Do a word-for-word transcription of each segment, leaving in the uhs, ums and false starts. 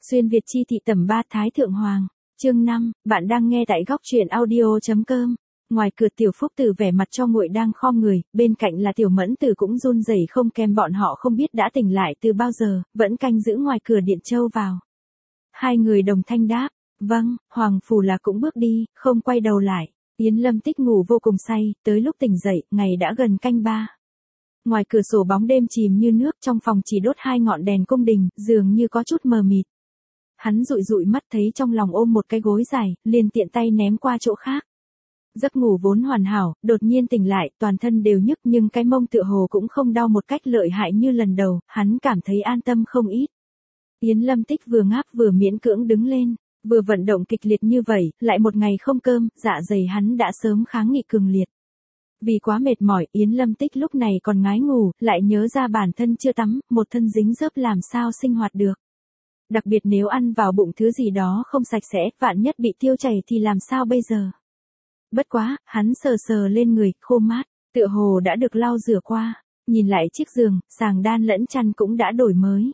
Xuyên Việt chi thị tầm ba Thái Thượng Hoàng, chương năm, bạn đang nghe tại góc truyện audio.com. Ngoài cửa Tiểu Phúc Tử vẻ mặt cho nguội đang khom người, bên cạnh là Tiểu Mẫn Tử cũng run rẩy không kèm bọn họ không biết đã tỉnh lại từ bao giờ, vẫn canh giữ ngoài cửa điện châu vào. Hai người đồng thanh đáp, vâng, Hoàng Phủ Lạc cũng bước đi, không quay đầu lại. Yến Lâm Tích ngủ vô cùng say, tới lúc tỉnh dậy, ngày đã gần canh ba. Ngoài cửa sổ bóng đêm chìm như nước, trong phòng chỉ đốt hai ngọn đèn cung đình, dường như có chút mờ mịt. Hắn dụi dụi mắt thấy trong lòng ôm một cái gối dài, liền tiện tay ném qua chỗ khác. Giấc ngủ vốn hoàn hảo, đột nhiên tỉnh lại, toàn thân đều nhức nhưng cái mông tựa hồ cũng không đau một cách lợi hại như lần đầu, hắn cảm thấy an tâm không ít. Yến Lâm Tích vừa ngáp vừa miễn cưỡng đứng lên, vừa vận động kịch liệt như vậy, lại một ngày không cơm, dạ dày hắn đã sớm kháng nghị cường liệt. Vì quá mệt mỏi, Yến Lâm Tích lúc này còn ngái ngủ, lại nhớ ra bản thân chưa tắm, một thân dính dớp làm sao sinh hoạt được. Đặc biệt nếu ăn vào bụng thứ gì đó không sạch sẽ, vạn nhất bị tiêu chảy thì làm sao bây giờ. Bất quá, hắn sờ sờ lên người, khô mát, tựa hồ đã được lau rửa qua, nhìn lại chiếc giường, sàng đan lẫn chăn cũng đã đổi mới.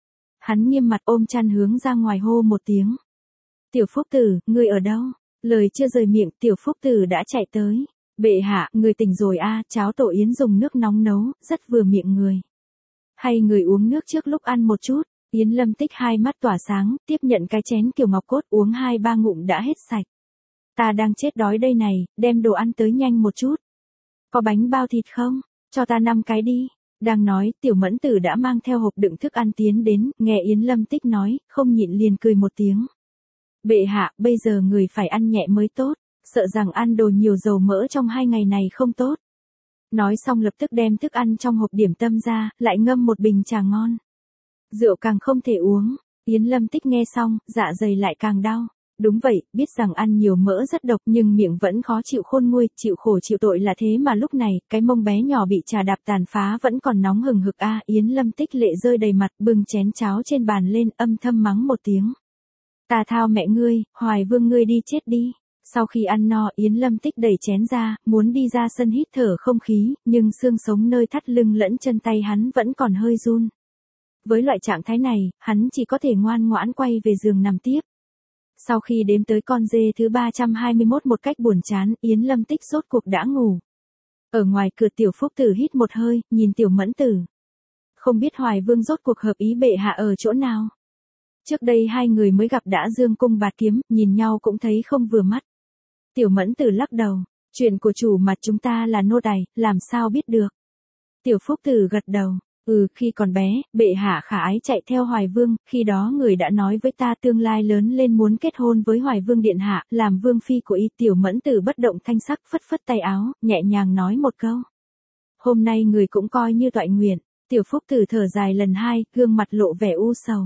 Hắn nghiêm mặt ôm chăn hướng ra ngoài hô một tiếng. Tiểu Phúc Tử, ngươi ở đâu? Lời chưa rời miệng, Tiểu Phúc Tử đã chạy tới. Bệ hạ, người tỉnh rồi a, à, cháo tổ yến dùng nước nóng nấu, rất vừa miệng người. Hay người uống nước trước lúc ăn một chút. Yến Lâm Tích hai mắt tỏa sáng, tiếp nhận cái chén kiểu ngọc cốt uống hai ba ngụm đã hết sạch. Ta đang chết đói đây này, đem đồ ăn tới nhanh một chút. Có bánh bao thịt không? Cho ta năm cái đi. Đang nói, Tiểu Mẫn Tử đã mang theo hộp đựng thức ăn tiến đến, nghe Yến Lâm Tích nói, không nhịn liền cười một tiếng. Bệ hạ, bây giờ người phải ăn nhẹ mới tốt, sợ rằng ăn đồ nhiều dầu mỡ trong hai ngày này không tốt. Nói xong lập tức đem thức ăn trong hộp điểm tâm ra, lại ngâm một bình trà ngon. Rượu càng không thể uống, Yến Lâm Tích nghe xong, dạ dày lại càng đau. Đúng vậy, biết rằng ăn nhiều mỡ rất độc nhưng miệng vẫn khó chịu khôn nguôi, chịu khổ chịu tội là thế mà lúc này, cái mông bé nhỏ bị trà đạp tàn phá vẫn còn nóng hừng hực a. Yến Lâm Tích lệ rơi đầy mặt, bưng chén cháo trên bàn lên, âm thầm mắng một tiếng. Ta thao mẹ ngươi, Hoài Vương ngươi đi chết đi. Sau khi ăn no, Yến Lâm Tích đẩy chén ra, muốn đi ra sân hít thở không khí, nhưng xương sống nơi thắt lưng lẫn chân tay hắn vẫn còn hơi run. Với loại trạng thái này, hắn chỉ có thể ngoan ngoãn quay về giường nằm tiếp. Sau khi đếm tới con dê thứ ba trăm hai mươi mốt một cách buồn chán, Yến Lâm Tích rốt cuộc đã ngủ. Ở ngoài cửa Tiểu Phúc Tử hít một hơi, nhìn Tiểu Mẫn Tử. Không biết Hoài Vương rốt cuộc hợp ý bệ hạ ở chỗ nào. Trước đây hai người mới gặp đã dương cung bạt kiếm, nhìn nhau cũng thấy không vừa mắt. Tiểu Mẫn Tử lắc đầu, chuyện của chủ mà chúng ta là nô tài, làm sao biết được. Tiểu Phúc Tử gật đầu. Ừ, khi còn bé, bệ hạ khả ái chạy theo Hoài Vương, khi đó người đã nói với ta tương lai lớn lên muốn kết hôn với Hoài Vương điện hạ, làm vương phi của y. Tiểu Mẫn Tử bất động thanh sắc phất phất tay áo, nhẹ nhàng nói một câu. Hôm nay người cũng coi như toại nguyện. Tiểu Phúc Tử thở dài lần hai, gương mặt lộ vẻ u sầu.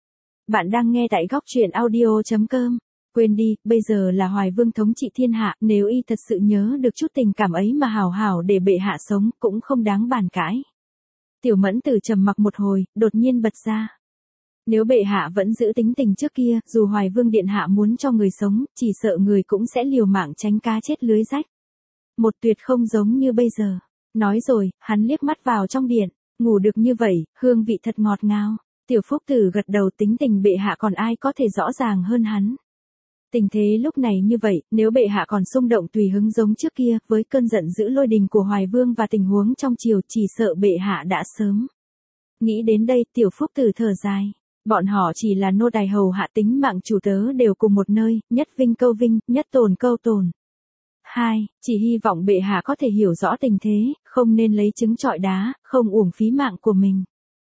Bạn đang nghe tại góc truyện audio.com. Quên đi, bây giờ là Hoài Vương thống trị thiên hạ, nếu y thật sự nhớ được chút tình cảm ấy mà hào hảo để bệ hạ sống, cũng không đáng bàn cãi. Tiểu Mẫn Tử trầm mặc một hồi, đột nhiên bật ra. Nếu bệ hạ vẫn giữ tính tình trước kia, dù Hoài Vương điện hạ muốn cho người sống, chỉ sợ người cũng sẽ liều mạng tránh cá chết lưới rách. Một tuyệt không giống như bây giờ. Nói rồi, hắn liếc mắt vào trong điện, ngủ được như vậy, hương vị thật ngọt ngào. Tiểu Phúc Tử gật đầu, tính tình bệ hạ còn ai có thể rõ ràng hơn hắn. Tình thế lúc này như vậy, nếu bệ hạ còn xung động tùy hứng giống trước kia, với cơn giận dữ lôi đình của Hoài Vương và tình huống trong triều, chỉ sợ bệ hạ đã sớm. Nghĩ đến đây, Tiểu Phúc Tử thở dài. Bọn họ chỉ là nô tài hầu hạ, tính mạng chủ tớ đều cùng một nơi, nhất vinh câu vinh, nhất tồn câu tồn. Hai, chỉ hy vọng bệ hạ có thể hiểu rõ tình thế, không nên lấy trứng trọi đá, không uổng phí mạng của mình.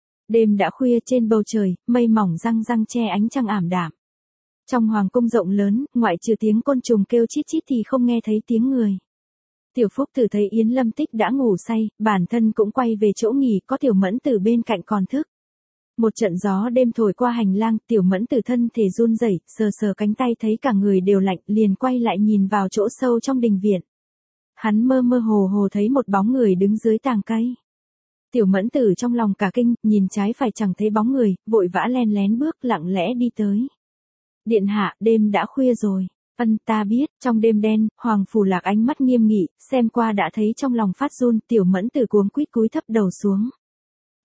Đêm đã khuya, trên bầu trời, mây mỏng răng răng che ánh trăng ảm đạm. Trong hoàng cung rộng lớn, ngoại trừ tiếng côn trùng kêu chít chít thì không nghe thấy tiếng người. Tiểu Phúc Tử thấy Yến Lâm Tích đã ngủ say, bản thân cũng quay về chỗ nghỉ, có Tiểu Mẫn Tử bên cạnh còn thức. Một trận gió đêm thổi qua hành lang, Tiểu Mẫn Tử thân thể run rẩy, sờ sờ cánh tay thấy cả người đều lạnh, liền quay lại nhìn vào chỗ sâu trong đình viện. Hắn mơ mơ hồ hồ thấy một bóng người đứng dưới tàng cây. Tiểu Mẫn Tử trong lòng cả kinh, nhìn trái phải chẳng thấy bóng người, vội vã len lén bước lặng lẽ đi tới. Điện hạ, đêm đã khuya rồi. Ân, ta biết. Trong đêm đen, Hoàng Phủ Lạc ánh mắt nghiêm nghị, xem qua đã thấy trong lòng phát run. Tiểu Mẫn Tử cuống quýt cúi thấp đầu xuống.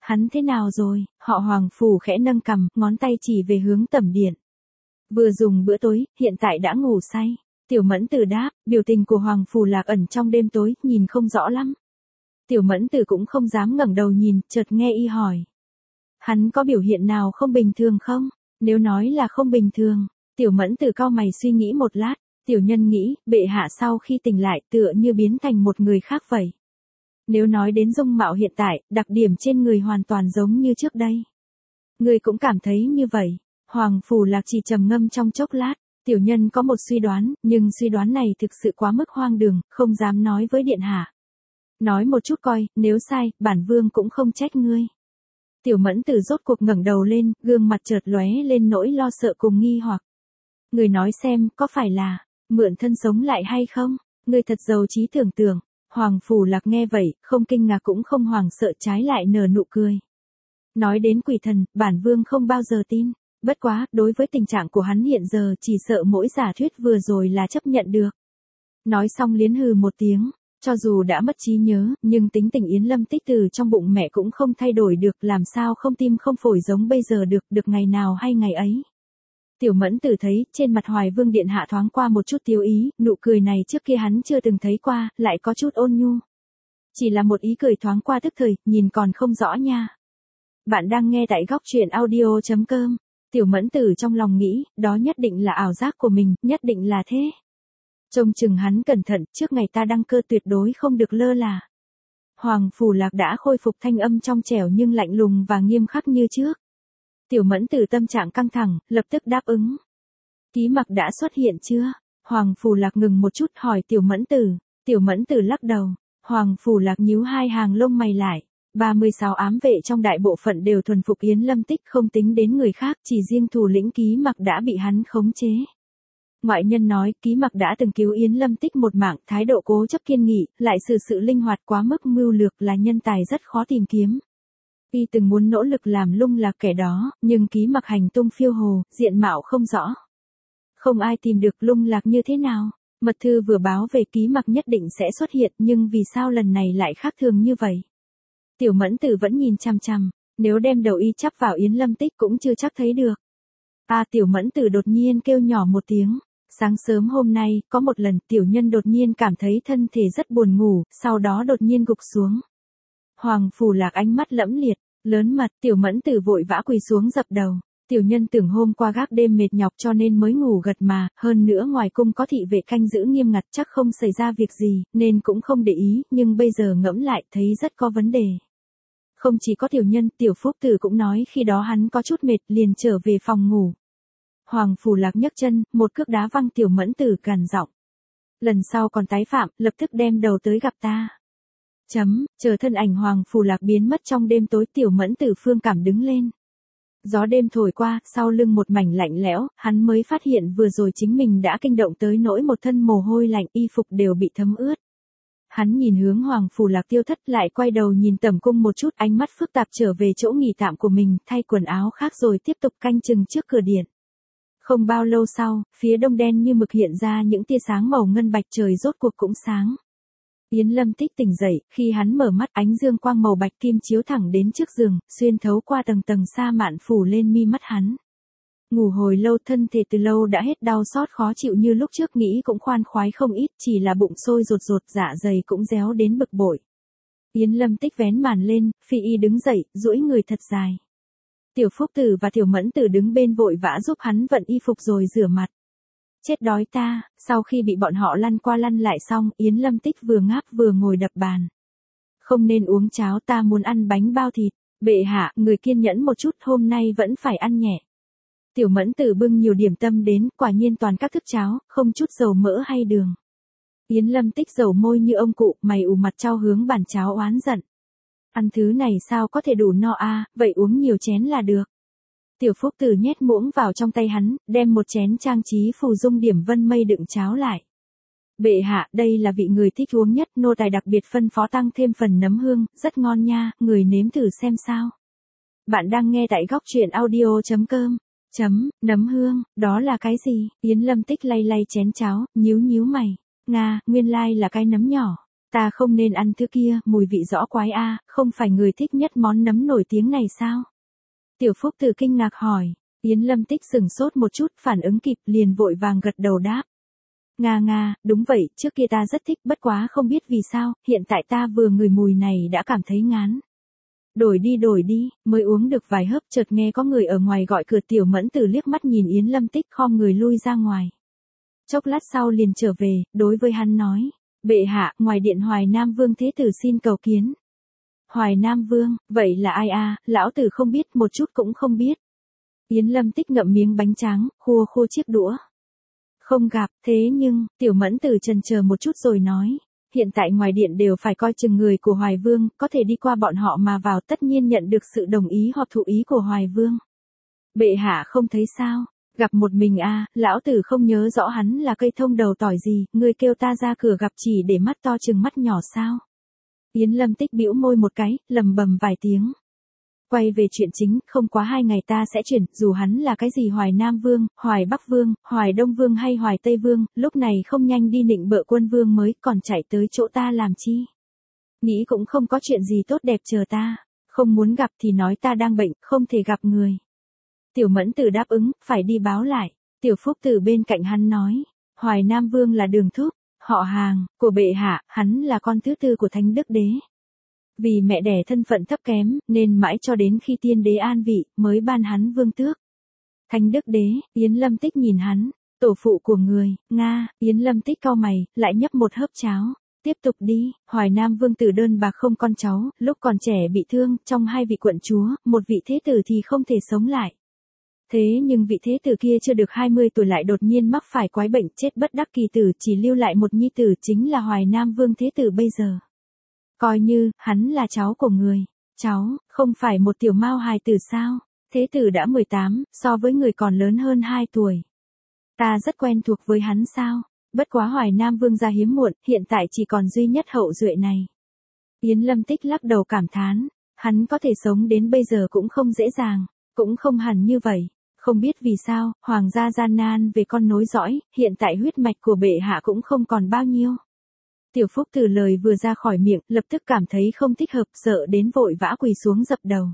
Hắn thế nào rồi? Họ Hoàng Phủ khẽ nâng cằm, ngón tay chỉ về hướng tẩm điện. Vừa dùng bữa tối, hiện tại đã ngủ say. Tiểu Mẫn Tử đáp, biểu tình của Hoàng Phủ Lạc ẩn trong đêm tối, nhìn không rõ lắm. Tiểu Mẫn Tử cũng không dám ngẩng đầu nhìn, chợt nghe y hỏi. Hắn có biểu hiện nào không bình thường không? Nếu nói là không bình thường, Tiểu Mẫn Tử cau mày suy nghĩ một lát, tiểu nhân nghĩ, bệ hạ sau khi tỉnh lại tựa như biến thành một người khác vậy. Nếu nói đến dung mạo hiện tại, đặc điểm trên người hoàn toàn giống như trước đây. Người cũng cảm thấy như vậy. Hoàng Phủ Lạc chỉ trầm ngâm trong chốc lát, tiểu nhân có một suy đoán, nhưng suy đoán này thực sự quá mức hoang đường, không dám nói với điện hạ. Nói một chút coi, nếu sai, bản vương cũng không trách ngươi. Tiểu Mẫn Tử rốt cuộc ngẩng đầu lên, gương mặt chợt lóe lên nỗi lo sợ cùng nghi hoặc. Người nói xem, có phải là mượn thân sống lại hay không? Người thật giàu trí tưởng tượng. Hoàng Phủ Lạc nghe vậy, không kinh ngạc cũng không hoảng sợ, trái lại nở nụ cười. Nói đến quỷ thần, bản vương không bao giờ tin. Bất quá, đối với tình trạng của hắn hiện giờ chỉ sợ mỗi giả thuyết vừa rồi là chấp nhận được. Nói xong liến hừ một tiếng, cho dù đã mất trí nhớ, nhưng tính tình Yến Lâm Tích từ trong bụng mẹ cũng không thay đổi được, làm sao không tim không phổi giống bây giờ được, được ngày nào hay ngày ấy. Tiểu Mẫn Tử thấy, trên mặt Hoài Vương điện hạ thoáng qua một chút tiêu ý, nụ cười này trước kia hắn chưa từng thấy qua, lại có chút ôn nhu. Chỉ là một ý cười thoáng qua tức thời, nhìn còn không rõ nha. Bạn đang nghe tại góc truyện audio chấm com. Tiểu Mẫn Tử trong lòng nghĩ, đó nhất định là ảo giác của mình, nhất định là thế. Trông chừng hắn cẩn thận, trước ngày ta đăng cơ tuyệt đối không được lơ là. Hoàng Phủ Lạc đã khôi phục thanh âm trong trẻo nhưng lạnh lùng và nghiêm khắc như trước. Tiểu Mẫn Tử tâm trạng căng thẳng, lập tức đáp ứng. Ký mặc đã xuất hiện chưa? Hoàng Phủ Lạc ngừng một chút hỏi Tiểu Mẫn Tử. Tiểu Mẫn Tử lắc đầu. Hoàng Phủ Lạc nhíu hai hàng lông mày lại. ba mươi sáu ám vệ trong đại bộ phận đều thuần phục Yến Lâm Tích, không tính đến người khác, chỉ riêng thủ lĩnh Ký Mặc đã bị hắn khống chế. Ngoại nhân nói, Ký Mặc đã từng cứu Yến Lâm Tích một mạng, thái độ cố chấp kiên nghị, lại xử sự linh hoạt quá mức mưu lược, là nhân tài rất khó tìm kiếm. Y từng muốn nỗ lực làm lung lạc kẻ đó, nhưng Ký Mặc hành tung phiêu hồ, diện mạo không rõ. Không ai tìm được lung lạc như thế nào. Mật thư vừa báo về Ký Mặc nhất định sẽ xuất hiện, nhưng vì sao lần này lại khác thường như vậy? Tiểu Mẫn Tử vẫn nhìn chằm chằm, nếu đem đầu y chắp vào Yến Lâm Tích cũng chưa chắc thấy được. À, Tiểu Mẫn Tử đột nhiên kêu nhỏ một tiếng. Sáng sớm hôm nay, có một lần tiểu nhân đột nhiên cảm thấy thân thể rất buồn ngủ, sau đó đột nhiên gục xuống. Hoàng Phủ Lạc ánh mắt lẫm liệt, lớn mật, Tiểu Mẫn Tử vội vã quỳ xuống dập đầu. Tiểu nhân tưởng hôm qua gác đêm mệt nhọc cho nên mới ngủ gật mà, hơn nữa ngoài cung có thị vệ canh giữ nghiêm ngặt chắc không xảy ra việc gì, nên cũng không để ý, nhưng bây giờ ngẫm lại thấy rất có vấn đề. Không chỉ có tiểu nhân, Tiểu Phúc Tử cũng nói khi đó hắn có chút mệt liền trở về phòng ngủ. Hoàng Phủ Lạc nhấc chân, một cước đá văng Tiểu Mẫn Tử gằn giọng. Lần sau còn tái phạm, lập tức đem đầu tới gặp ta. Chấm, chờ thân ảnh Hoàng Phủ Lạc biến mất trong đêm tối, Tiểu Mẫn Tử phương cảm đứng lên. Gió đêm thổi qua, sau lưng một mảnh lạnh lẽo, hắn mới phát hiện vừa rồi chính mình đã kinh động tới nỗi một thân mồ hôi lạnh, y phục đều bị thấm ướt. Hắn nhìn hướng Hoàng Phủ Lạc tiêu thất, lại quay đầu nhìn tẩm cung một chút, ánh mắt phức tạp trở về chỗ nghỉ tạm của mình, thay quần áo khác rồi tiếp tục canh chừng trước cửa điện. Không bao lâu sau, phía đông đen như mực hiện ra những tia sáng màu ngân bạch, trời rốt cuộc cũng sáng. Yến Lâm Tích tỉnh dậy, khi hắn mở mắt ánh dương quang màu bạch kim chiếu thẳng đến trước giường, xuyên thấu qua tầng tầng sa mạn phủ lên mi mắt hắn. Ngủ hồi lâu, thân thể từ lâu đã hết đau xót khó chịu như lúc trước, nghĩ cũng khoan khoái không ít, chỉ là bụng sôi rột rột, dạ dày cũng réo đến bực bội. Yến Lâm Tích vén màn lên, phi y đứng dậy, duỗi người thật dài. Tiểu Phúc Tử và Tiểu Mẫn Tử đứng bên vội vã giúp hắn vận y phục rồi rửa mặt. Chết đói ta, sau khi bị bọn họ lăn qua lăn lại xong, Yến Lâm Tích vừa ngáp vừa ngồi đập bàn. Không nên uống cháo, ta muốn ăn bánh bao thịt. Bệ hạ, người kiên nhẫn một chút, hôm nay vẫn phải ăn nhẹ. Tiểu Mẫn Tử bưng nhiều điểm tâm đến, quả nhiên toàn các thức cháo, không chút dầu mỡ hay đường. Yến Lâm Tích dầu môi như ông cụ, mày ủ mặt trao hướng bàn cháo oán giận. Ăn thứ này sao có thể đủ no a, vậy uống nhiều chén là được. Tiểu Phúc Tử nhét muỗng vào trong tay hắn, đem một chén trang trí phù dung điểm vân mây đựng cháo lại. Bệ hạ, đây là vị người thích uống nhất, nô tài đặc biệt phân phó tăng thêm phần nấm hương, rất ngon nha, người nếm thử xem sao. Bạn đang nghe tại góc truyện audio chấm com. Chấm, nấm hương, đó là cái gì? Yến Lâm Tích lay lay chén cháo, nhíu nhíu mày. Nga, nguyên lai là cái nấm nhỏ. Ta không nên ăn thứ kia, mùi vị rõ quái a, không phải người thích nhất món nấm nổi tiếng này sao? Tiểu Phúc Tử kinh ngạc hỏi. Yến Lâm Tích sừng sốt một chút, phản ứng kịp, liền vội vàng gật đầu đáp. Nga nga, đúng vậy, trước kia ta rất thích, bất quá không biết vì sao, hiện tại ta vừa ngửi mùi này đã cảm thấy ngán. Đổi đi đổi đi, mới uống được vài hớp chợt nghe có người ở ngoài gọi cửa. Tiểu Mẫn Tử liếc mắt nhìn Yến Lâm Tích khom người lui ra ngoài. Chốc lát sau liền trở về, đối với hắn nói. Bệ hạ, ngoài điện Hoài Nam Vương Thế Tử xin cầu kiến. Hoài Nam Vương, vậy là ai a? Lão tử không biết, một chút cũng không biết. Yến Lâm Tích ngậm miếng bánh tráng, khua khua chiếc đũa. Không gặp, thế nhưng, Tiểu Mẫn Tử chần chờ một chút rồi nói. Hiện tại ngoài điện đều phải coi chừng người của Hoài Vương, có thể đi qua bọn họ mà vào, tất nhiên nhận được sự đồng ý hoặc thụ ý của Hoài Vương. Bệ hạ không thấy sao? Gặp một mình a, lão tử không nhớ rõ hắn là cây thông đầu tỏi gì, ngươi kêu ta ra cửa gặp chỉ để mắt to chừng mắt nhỏ sao? Yến Lâm Tích bĩu môi một cái, lầm bầm vài tiếng. Quay về chuyện chính, không quá hai ngày ta sẽ chuyển, dù hắn là cái gì Hoài Nam Vương, Hoài Bắc Vương, Hoài Đông Vương hay Hoài Tây Vương, lúc này không nhanh đi nịnh bợ quân vương mới, còn chạy tới chỗ ta làm chi? Nghĩ cũng không có chuyện gì tốt đẹp chờ ta, không muốn gặp thì nói ta đang bệnh, không thể gặp người. Tiểu Mẫn Tử đáp ứng, phải đi báo lại. Tiểu Phúc Tử bên cạnh hắn nói, Hoài Nam Vương là Đường Thúc, họ hàng của bệ hạ, hắn là con thứ tư của Thánh Đức Đế. Vì mẹ đẻ thân phận thấp kém, nên mãi cho đến khi tiên đế an vị, mới ban hắn vương tước. Thánh Đức Đế, Yến Lâm Tích nhìn hắn, tổ phụ của người, Nga, Yến Lâm Tích cau mày, lại nhấp một hớp cháo. Tiếp tục đi, Hoài Nam Vương tử đơn bạc không con cháu, lúc còn trẻ bị thương, trong hai vị quận chúa, một vị thế tử thì không thể sống lại. Thế nhưng vị thế tử kia chưa được hai mươi tuổi lại đột nhiên mắc phải quái bệnh, chết bất đắc kỳ tử, chỉ lưu lại một nhi tử, chính là Hoài Nam Vương thế tử bây giờ. Coi như, hắn là cháu của người. Cháu, không phải một tiểu mao hài tử sao? Thế tử đã mười tám, so với người còn lớn hơn hai tuổi. Ta rất quen thuộc với hắn sao? Bất quá Hoài Nam Vương gia hiếm muộn, hiện tại chỉ còn duy nhất hậu duệ này. Yến Lâm Tích lắc đầu cảm thán, hắn có thể sống đến bây giờ cũng không dễ dàng, cũng không hẳn như vậy. Không biết vì sao, hoàng gia gian nan về con nối dõi, hiện tại huyết mạch của bệ hạ cũng không còn bao nhiêu. Tiểu Phúc Tử lời vừa ra khỏi miệng, lập tức cảm thấy không thích hợp, sợ đến vội vã quỳ xuống dập đầu.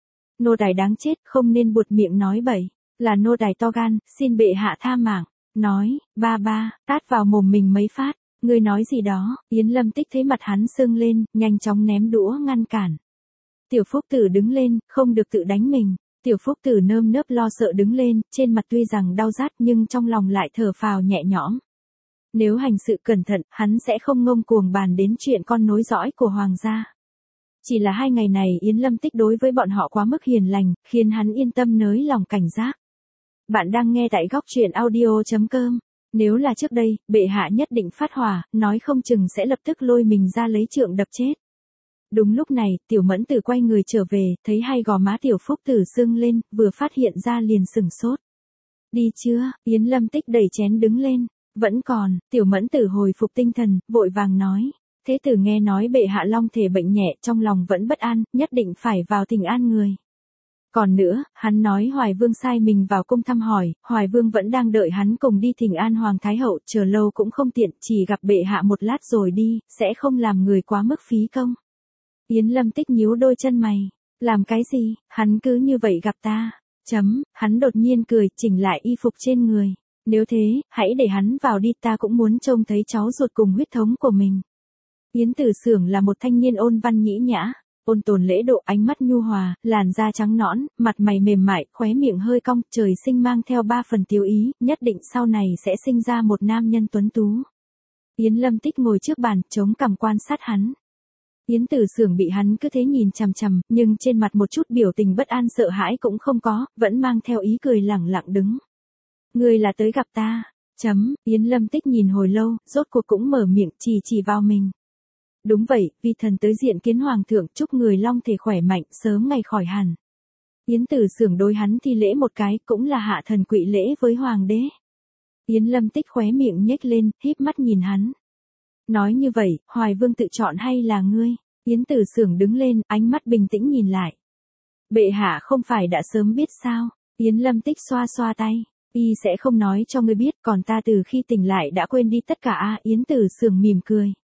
Nô tài đáng chết, không nên buột miệng nói bậy, là nô tài to gan, xin bệ hạ tha mạng. Nói, ba ba, tát vào mồm mình mấy phát, ngươi nói gì đó? Yến Lâm Tích thấy mặt hắn sưng lên, nhanh chóng ném đũa ngăn cản. Tiểu Phúc Tử đứng lên, không được tự đánh mình. Tiểu Phúc Tử nơm nớp lo sợ đứng lên, trên mặt tuy rằng đau rát nhưng trong lòng lại thở phào nhẹ nhõm. Nếu hành sự cẩn thận, hắn sẽ không ngông cuồng bàn đến chuyện con nối dõi của hoàng gia. Chỉ là hai ngày này Yến Lâm Tích đối với bọn họ quá mức hiền lành, khiến hắn yên tâm nới lòng cảnh giác. Bạn đang nghe tại góc truyện audio chấm com. Nếu là trước đây, bệ hạ nhất định phát hỏa, nói không chừng sẽ lập tức lôi mình ra lấy trượng đập chết. Đúng lúc này, Tiểu Mẫn Tử quay người trở về, thấy hai gò má Tiểu Phúc Tử sưng lên, vừa phát hiện ra liền sừng sốt. Đi chưa? Yến Lâm Tích đẩy chén đứng lên. Vẫn còn, Tiểu Mẫn Tử hồi phục tinh thần, vội vàng nói. Thế tử nghe nói bệ hạ long thể bệnh nhẹ, trong lòng vẫn bất an, nhất định phải vào thỉnh an người. Còn nữa, hắn nói Hoài Vương sai mình vào cung thăm hỏi, Hoài Vương vẫn đang đợi hắn cùng đi thỉnh an Hoàng Thái Hậu, chờ lâu cũng không tiện, chỉ gặp bệ hạ một lát rồi đi, sẽ không làm người quá mức phí công. Yến Lâm Tích nhíu đôi chân mày, làm cái gì, hắn cứ như vậy gặp ta, chấm, hắn đột nhiên cười, chỉnh lại y phục trên người. Nếu thế, hãy để hắn vào đi, ta cũng muốn trông thấy cháu ruột cùng huyết thống của mình. Yến Tử Xưởng là một thanh niên ôn văn nhĩ nhã, ôn tồn lễ độ, ánh mắt nhu hòa, làn da trắng nõn, mặt mày mềm mại, khóe miệng hơi cong, trời sinh mang theo ba phần tiêu ý, nhất định sau này sẽ sinh ra một nam nhân tuấn tú. Yến Lâm Tích ngồi trước bàn, chống cằm quan sát hắn. Yến Tử Xưởng bị hắn cứ thế nhìn chằm chằm, nhưng trên mặt một chút biểu tình bất an sợ hãi cũng không có, vẫn mang theo ý cười lẳng lặng đứng. Ngươi là tới gặp ta, chấm, Yến Lâm Tích nhìn hồi lâu, rốt cuộc cũng mở miệng, chỉ chỉ vào mình. Đúng vậy, vi thần tới diện kiến hoàng thượng, chúc người long thể khỏe mạnh, sớm ngày khỏi hẳn. Yến Tử Xưởng đối hắn thi lễ một cái, cũng là hạ thần quỵ lễ với hoàng đế. Yến Lâm Tích khóe miệng nhếch lên, híp mắt nhìn hắn. Nói như vậy, Hoài Vương tự chọn hay là ngươi? Yến Tử Xưởng đứng lên, ánh mắt bình tĩnh nhìn lại. Bệ hạ không phải đã sớm biết sao? Yến Lâm Tích xoa xoa tay. Y sẽ không nói cho ngươi biết, còn ta từ khi tỉnh lại đã quên đi tất cả a. Yến Tử Xưởng mỉm cười.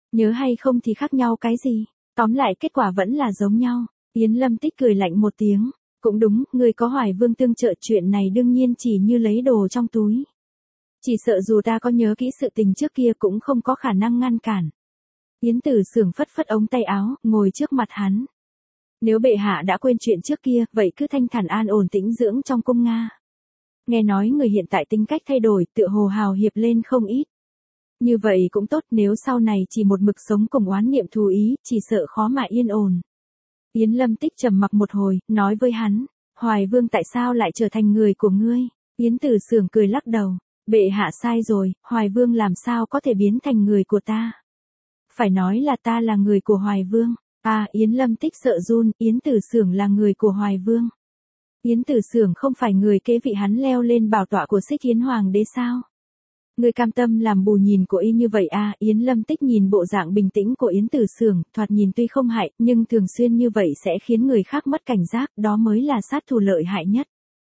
Nhớ hay không thì khác nhau cái gì, tóm lại kết quả vẫn là giống nhau. Yến Lâm Tích cười lạnh một tiếng, cũng đúng, người có Hoài Vương tương trợ chuyện này đương nhiên chỉ như lấy đồ trong túi. Chỉ sợ dù ta có nhớ kỹ sự tình trước kia cũng không có khả năng ngăn cản. Yến Tử Sưởng phất phất ống tay áo, ngồi trước mặt hắn. Nếu bệ hạ đã quên chuyện trước kia, vậy cứ thanh thản an ổn tĩnh dưỡng trong cung Nga. Nghe nói người hiện tại tính cách thay đổi, tựa hồ hào hiệp lên không ít. Như vậy cũng tốt, nếu sau này chỉ một mực sống cùng oán niệm thù ý, chỉ sợ khó mà yên ổn. Yến Lâm Tích trầm mặc một hồi, nói với hắn, Hoài Vương tại sao lại trở thành người của ngươi? Yến Tử Sưởng cười lắc đầu, bệ hạ sai rồi, Hoài Vương làm sao có thể biến thành người của ta? Phải nói là ta là người của Hoài Vương. À, Yến Lâm Tích sợ run, Yến Tử Sưởng là người của Hoài Vương. Yến Tử Sưởng không phải người kế vị hắn leo lên bảo tọa của Xích Yến Hoàng đế sao? Người cam tâm làm bù nhìn của y như vậy à? Yến Lâm Tích nhìn bộ dạng bình tĩnh của Yến Tử Sưởng, thoạt nhìn tuy không hại, nhưng thường xuyên như vậy sẽ khiến người khác mất cảnh giác, đó mới là sát thủ lợi hại nhất.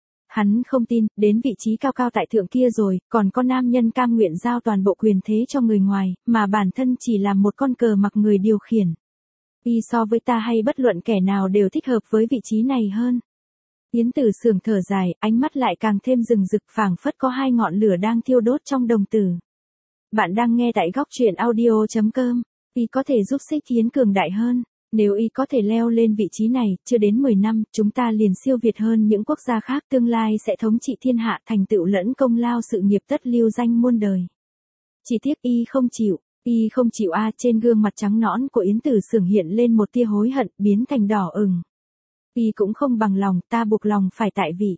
Hắn không tin, đến vị trí cao cao tại thượng kia rồi, còn có nam nhân cam nguyện giao toàn bộ quyền thế cho người ngoài, mà bản thân chỉ là một con cờ mặc người điều khiển. Y so với ta hay bất luận kẻ nào đều thích hợp với vị trí này hơn. Yến Tử Sưởng thở dài, ánh mắt lại càng thêm rừng rực, phảng phất có hai ngọn lửa đang thiêu đốt trong đồng tử. Bạn đang nghe tại góc truyện audio chấm com. Y có thể giúp Xích Yến cường đại hơn. Nếu y có thể leo lên vị trí này, chưa đến mười năm, chúng ta liền siêu việt hơn những quốc gia khác, tương lai sẽ thống trị thiên hạ, thành tựu lẫn công lao sự nghiệp tất lưu danh muôn đời. Chỉ tiếc y không chịu, y không chịu a. Trên gương mặt trắng nõn của Yến Tử Sưởng hiện lên một tia hối hận, biến thành đỏ ửng. Y cũng không bằng lòng, ta buộc lòng phải tại vị.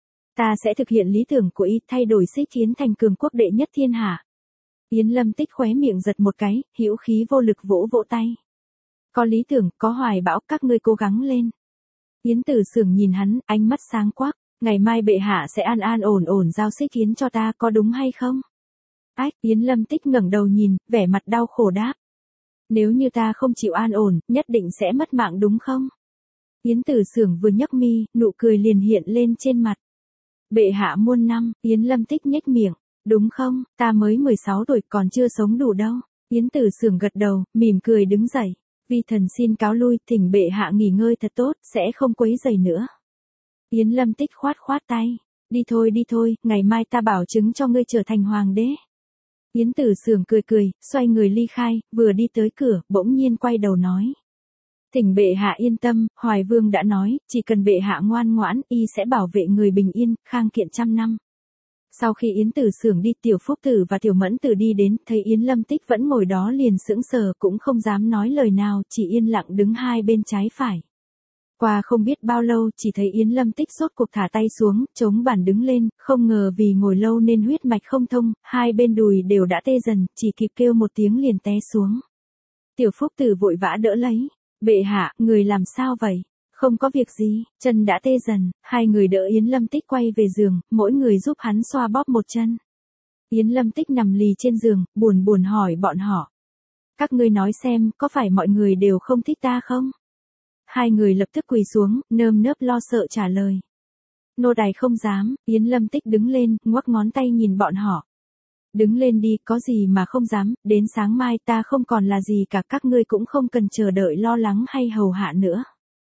Ta sẽ thực hiện lý tưởng của y, thay đổi Xích Yến thành cường quốc đệ nhất thiên hạ. Yến Lâm Tích khóe miệng giật một cái, hữu khí vô lực vỗ vỗ tay. Có lý tưởng, có hoài bão, các ngươi cố gắng lên. Yến Tử Sưởng nhìn hắn, ánh mắt sáng quắc, ngày mai bệ hạ sẽ an an ổn ổn giao Xích Yến cho ta, có đúng hay không? Ách, Yến Lâm Tích ngẩng đầu nhìn, vẻ mặt đau khổ đáp. Nếu như ta không chịu an ổn, nhất định sẽ mất mạng đúng không? Yến Tử Sưởng vừa nhấc mi, nụ cười liền hiện lên trên mặt. Bệ hạ muôn năm, Yến Lâm Tích nhếch miệng, đúng không, ta mới mười sáu tuổi còn chưa sống đủ đâu. Yến Tử Sưởng gật đầu, mỉm cười đứng dậy. Vi thần xin cáo lui, thỉnh bệ hạ nghỉ ngơi thật tốt, sẽ không quấy rầy nữa. Yến Lâm Tích khoát khoát tay. Đi thôi đi thôi, ngày mai ta bảo chứng cho ngươi trở thành hoàng đế. Yến Tử Sưởng cười cười, xoay người ly khai, vừa đi tới cửa, bỗng nhiên quay đầu nói. Thỉnh bệ hạ yên tâm, Hoài Vương đã nói, chỉ cần bệ hạ ngoan ngoãn, y sẽ bảo vệ người bình yên, khang kiện trăm năm. Sau khi Yến Tử Sưởng đi, Tiểu Phúc Tử và Tiểu Mẫn Tử đi đến, thấy Yến Lâm Tích vẫn ngồi đó liền sững sờ, cũng không dám nói lời nào, chỉ yên lặng đứng hai bên trái phải. Qua không biết bao lâu, chỉ thấy Yến Lâm Tích rốt cuộc thả tay xuống, chống bàn đứng lên, không ngờ vì ngồi lâu nên huyết mạch không thông, hai bên đùi đều đã tê dần, chỉ kịp kêu một tiếng liền té xuống. Tiểu Phúc Tử vội vã đỡ lấy. Bệ hạ, người làm sao vậy? Không có việc gì, chân đã tê dần, hai người đỡ Yến Lâm Tích quay về giường, mỗi người giúp hắn xoa bóp một chân. Yến Lâm Tích nằm lì trên giường, buồn buồn hỏi bọn họ. Các ngươi nói xem, có phải mọi người đều không thích ta không? Hai người lập tức quỳ xuống, nơm nớp lo sợ trả lời. Nô tài không dám, Yến Lâm Tích đứng lên, ngoắc ngón tay nhìn bọn họ. Đứng lên đi, có gì mà không dám, đến sáng mai ta không còn là gì cả, các ngươi cũng không cần chờ đợi lo lắng hay hầu hạ nữa.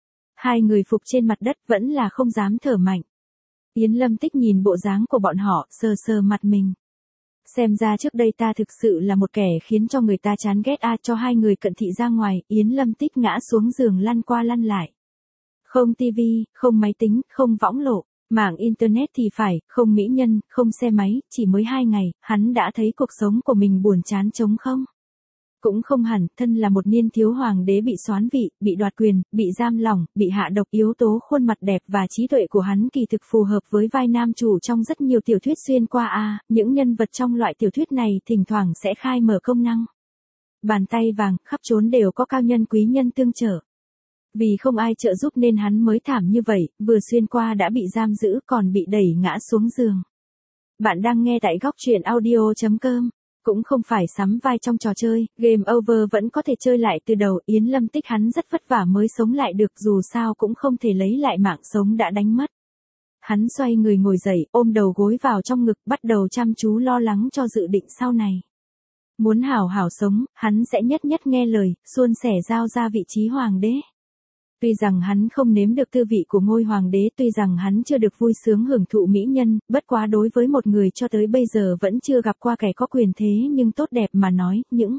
Hai người phục trên mặt đất vẫn là không dám thở mạnh. Yến Lâm Tích nhìn bộ dáng của bọn họ, sờ sờ mặt mình. Xem ra trước đây ta thực sự là một kẻ khiến cho người ta chán ghét a. Cho hai người cận thị ra ngoài, Yến Lâm Tích ngã xuống giường lăn qua lăn lại. Không tivi, không máy tính, không võng lộ. Mạng Internet thì phải, không mỹ nhân, không xe máy, chỉ mới hai ngày, hắn đã thấy cuộc sống của mình buồn chán trống không? Cũng không hẳn, thân là một niên thiếu hoàng đế bị soán vị, bị đoạt quyền, bị giam lỏng, bị hạ độc, yếu tố khuôn mặt đẹp và trí tuệ của hắn kỳ thực phù hợp với vai nam chủ trong rất nhiều tiểu thuyết xuyên qua a. À, những nhân vật trong loại tiểu thuyết này thỉnh thoảng sẽ khai mở công năng. Bàn tay vàng, khắp trốn đều có cao nhân quý nhân tương trợ. Vì không ai trợ giúp nên hắn mới thảm như vậy, vừa xuyên qua đã bị giam giữ còn bị đẩy ngã xuống giường. Bạn đang nghe tại góc truyện audio chấm com. Cũng không phải sắm vai trong trò chơi, game over vẫn có thể chơi lại từ đầu. Yến Lâm Tích hắn rất vất vả mới sống lại được, dù sao cũng không thể lấy lại mạng sống đã đánh mất. Hắn xoay người ngồi dậy, ôm đầu gối vào trong ngực, bắt đầu chăm chú lo lắng cho dự định sau này. Muốn hảo hảo sống, hắn sẽ nhất nhất nghe lời, suôn sẻ giao ra vị trí hoàng đế. Tuy rằng hắn không nếm được tư vị của ngôi hoàng đế, tuy rằng hắn chưa được vui sướng hưởng thụ mỹ nhân, bất quá đối với một người cho tới bây giờ vẫn chưa gặp qua kẻ có quyền thế nhưng tốt đẹp mà nói, những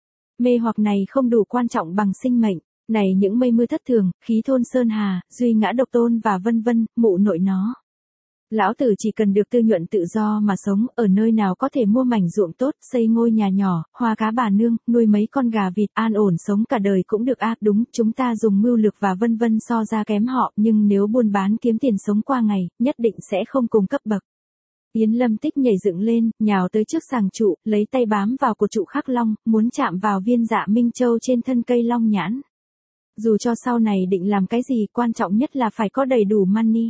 mê hoặc này không đủ quan trọng bằng sinh mệnh. Này những mây mưa thất thường, khí thôn sơn hà, duy ngã độc tôn và vân vân, mụ nội nó. Lão tử chỉ cần được tư nhuận tự do mà sống, ở nơi nào có thể mua mảnh ruộng tốt, xây ngôi nhà nhỏ, hoa cá bà nương, nuôi mấy con gà vịt, an ổn sống cả đời cũng được a. À, đúng, chúng ta dùng mưu lược và vân vân so ra kém họ, nhưng nếu buôn bán kiếm tiền sống qua ngày, nhất định sẽ không cùng cấp bậc. Yến Lâm Tích nhảy dựng lên, nhào tới trước sàng trụ, lấy tay bám vào cột trụ khắc long, muốn chạm vào viên dạ minh châu trên thân cây long nhãn. Dù cho sau này định làm cái gì, quan trọng nhất là phải có đầy đủ money.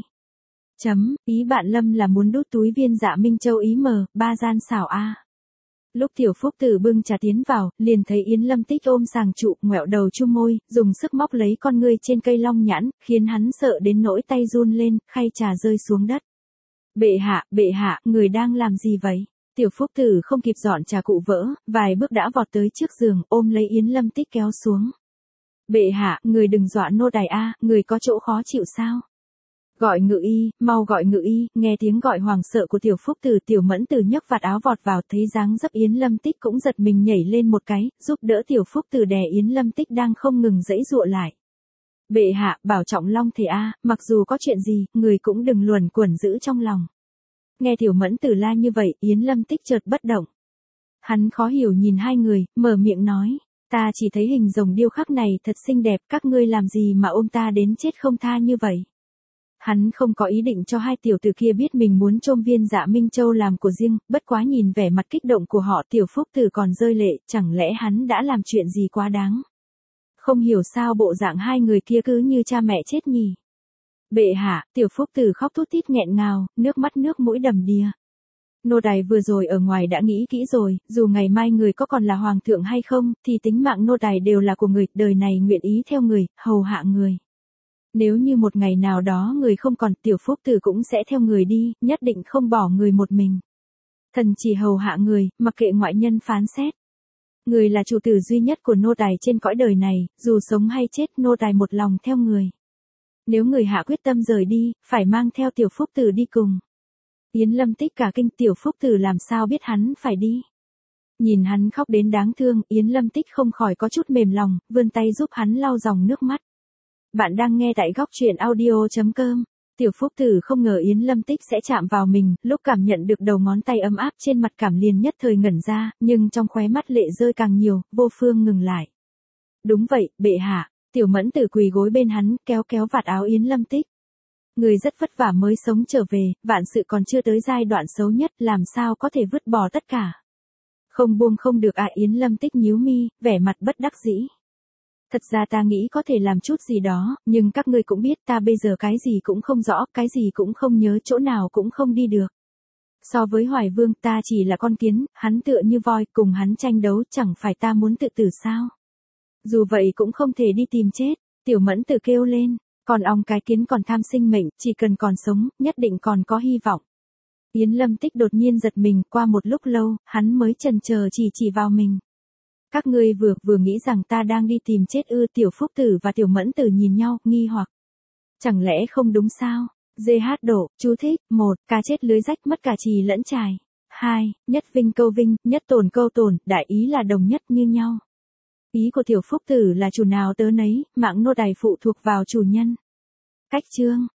Chấm, ý bạn Lâm là muốn đút túi viên dạ minh châu ý mờ, ba gian xảo a. Lúc Tiểu Phúc Tử bưng trà tiến vào, liền thấy Yến Lâm Tích ôm sàng trụ, ngoẹo đầu chu môi, dùng sức móc lấy con ngươi trên cây long nhãn, khiến hắn sợ đến nỗi tay run lên, khay trà rơi xuống đất. Bệ hạ, bệ hạ, người đang làm gì vậy? Tiểu Phúc Tử không kịp dọn trà cụ vỡ, vài bước đã vọt tới trước giường, ôm lấy Yến Lâm Tích kéo xuống. Bệ hạ, người đừng dọa nô tài a, người có chỗ khó chịu sao? Gọi ngự y, mau gọi ngự y. Nghe tiếng gọi hoảng sợ của Tiểu Phúc Tử, Tiểu Mẫn Tử nhấc vạt áo vọt vào, thấy dáng dấp Yến Lâm Tích cũng giật mình nhảy lên một cái, giúp đỡ Tiểu Phúc Tử đè Yến Lâm Tích đang không ngừng giãy giụa lại. Bệ hạ, bảo trọng long thể a, mặc dù có chuyện gì, người cũng đừng luẩn quẩn giữ trong lòng. Nghe Tiểu Mẫn Tử la như vậy, Yến Lâm Tích chợt bất động. Hắn khó hiểu nhìn hai người, mở miệng nói, ta chỉ thấy hình rồng điêu khắc này thật xinh đẹp, các ngươi làm gì mà ôm ta đến chết không tha như vậy. Hắn không có ý định cho hai tiểu tử kia biết mình muốn trôm viên dạ Minh Châu làm của riêng, bất quá nhìn vẻ mặt kích động của họ, Tiểu Phúc Tử còn rơi lệ, chẳng lẽ hắn đã làm chuyện gì quá đáng. Không hiểu sao bộ dạng hai người kia cứ như cha mẹ chết nhỉ. Bệ hạ, Tiểu Phúc Tử khóc thút thít nghẹn ngào, nước mắt nước mũi đầm đìa. Nô tài vừa rồi ở ngoài đã nghĩ kỹ rồi, dù ngày mai người có còn là hoàng thượng hay không, thì tính mạng nô tài đều là của người, đời này nguyện ý theo người, hầu hạ người. Nếu như một ngày nào đó người không còn, Tiểu Phúc Tử cũng sẽ theo người đi, nhất định không bỏ người một mình. Thần chỉ hầu hạ người, mặc kệ ngoại nhân phán xét. Người là chủ tử duy nhất của nô tài trên cõi đời này, dù sống hay chết, nô tài một lòng theo người. Nếu người hạ quyết tâm rời đi, phải mang theo Tiểu Phúc Tử đi cùng. Yến Lâm Tích cả kinh, Tiểu Phúc Tử làm sao biết hắn phải đi. Nhìn hắn khóc đến đáng thương, Yến Lâm Tích không khỏi có chút mềm lòng, vươn tay giúp hắn lau dòng nước mắt. Bạn đang nghe tại góc truyện audio chấm com. Tiểu Phúc Tử không ngờ Yến Lâm Tích sẽ chạm vào mình, lúc cảm nhận được đầu ngón tay ấm áp trên mặt cảm liền nhất thời ngẩn ra, nhưng trong khóe mắt lệ rơi càng nhiều, vô phương ngừng lại. Đúng vậy, bệ hạ. Tiểu Mẫn Tử quỳ gối bên hắn, kéo kéo vạt áo Yến Lâm Tích. Người rất vất vả mới sống trở về, vạn sự còn chưa tới giai đoạn xấu nhất, làm sao có thể vứt bỏ tất cả. Không buông không được à. Yến Lâm Tích nhíu mi, vẻ mặt bất đắc dĩ. Thật ra ta nghĩ có thể làm chút gì đó, nhưng các ngươi cũng biết ta bây giờ cái gì cũng không rõ, cái gì cũng không nhớ, chỗ nào cũng không đi được. So với Hoài Vương, ta chỉ là con kiến, hắn tựa như voi, cùng hắn tranh đấu, chẳng phải ta muốn tự tử sao. Dù vậy cũng không thể đi tìm chết. Tiểu Mẫn Tử kêu lên, còn ong cái kiến còn tham sinh mệnh, chỉ cần còn sống, nhất định còn có hy vọng. Yến Lâm Tích đột nhiên giật mình, qua một lúc lâu, hắn mới chần chờ chỉ chỉ vào mình. Các ngươi vừa vừa nghĩ rằng ta đang đi tìm chết ư? Tiểu Phúc Tử và Tiểu Mẫn Tử nhìn nhau, nghi hoặc. Chẳng lẽ không đúng sao? Dê hát đổ, chú thích, một, cá chết lưới rách, mất cả trì lẫn trài. Hai, nhất vinh câu vinh, nhất tổn câu tổn, đại ý là đồng nhất như nhau. Ý của Tiểu Phúc Tử là chủ nào tớ nấy, mạng nô tài phụ thuộc vào chủ nhân. Cách chương.